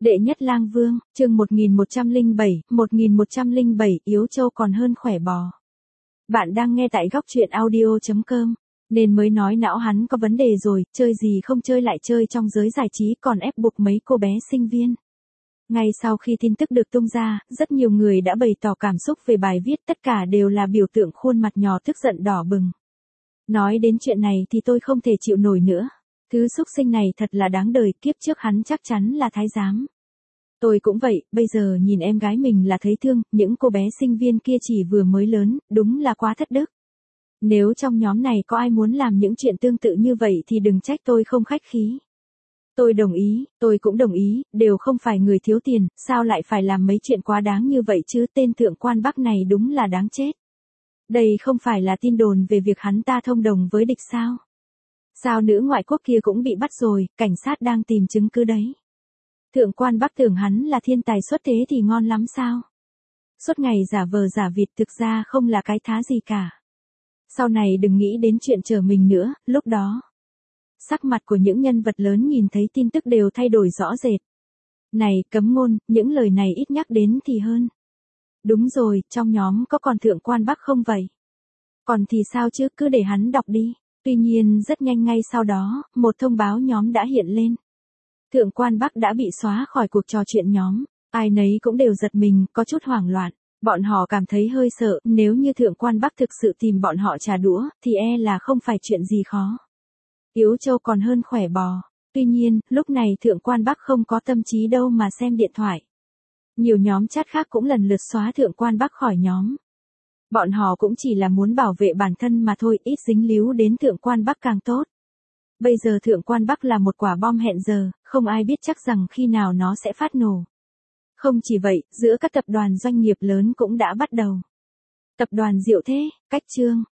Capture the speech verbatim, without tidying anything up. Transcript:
Đệ nhất lang vương, chương một nghìn một trăm lẻ bảy, một nghìn một trăm lẻ bảy, yếu trâu còn hơn khỏe bò. Bạn đang nghe tại góc truyện audio chấm com, nên mới nói não hắn có vấn đề rồi, chơi gì không chơi lại chơi trong giới giải trí còn ép buộc mấy cô bé sinh viên. Ngay sau khi tin tức được tung ra, rất nhiều người đã bày tỏ cảm xúc về bài viết, tất cả đều là biểu tượng khuôn mặt nhỏ tức giận đỏ bừng. Nói đến chuyện này thì tôi không thể chịu nổi nữa. Thứ xúc sinh này thật là đáng đời, kiếp trước hắn chắc chắn là thái giám. Tôi cũng vậy, bây giờ nhìn em gái mình là thấy thương, những cô bé sinh viên kia chỉ vừa mới lớn, đúng là quá thất đức. Nếu trong nhóm này có ai muốn làm những chuyện tương tự như vậy thì đừng trách tôi không khách khí. Tôi đồng ý, tôi cũng đồng ý, đều không phải người thiếu tiền, sao lại phải làm mấy chuyện quá đáng như vậy chứ, tên thượng quan Bắc này đúng là đáng chết. Đây không phải là tin đồn về việc hắn ta thông đồng với địch sao? Sao nữ ngoại quốc kia cũng bị bắt rồi, cảnh sát đang tìm chứng cứ đấy. Thượng quan Bắc tưởng hắn là thiên tài xuất thế thì ngon lắm sao? Suốt ngày giả vờ giả vịt thực ra không là cái thá gì cả. Sau này đừng nghĩ đến chuyện chờ mình nữa, lúc đó. Sắc mặt của những nhân vật lớn nhìn thấy tin tức đều thay đổi rõ rệt. Này, cấm ngôn, những lời này ít nhắc đến thì hơn. Đúng rồi, trong nhóm có còn thượng quan Bắc không vậy? Còn thì sao chứ, cứ để hắn đọc đi. Tuy nhiên rất nhanh ngay sau đó, một thông báo nhóm đã hiện lên. Thượng quan Bắc đã bị xóa khỏi cuộc trò chuyện nhóm. Ai nấy cũng đều giật mình, có chút hoảng loạn. Bọn họ cảm thấy hơi sợ, nếu như thượng quan Bắc thực sự tìm bọn họ trả đũa, thì e là không phải chuyện gì khó. Yếu trâu còn hơn khỏe bò. Tuy nhiên, lúc này thượng quan Bắc không có tâm trí đâu mà xem điện thoại. Nhiều nhóm chat khác cũng lần lượt xóa thượng quan Bắc khỏi nhóm. Bọn họ cũng chỉ là muốn bảo vệ bản thân mà thôi, ít dính líu đến thượng quan Bắc càng tốt. Bây giờ thượng quan Bắc là một quả bom hẹn giờ, không ai biết chắc rằng khi nào nó sẽ phát nổ. Không chỉ vậy, giữa các tập đoàn doanh nghiệp lớn cũng đã bắt đầu. Tập đoàn Diệu Thế, Cách Chương,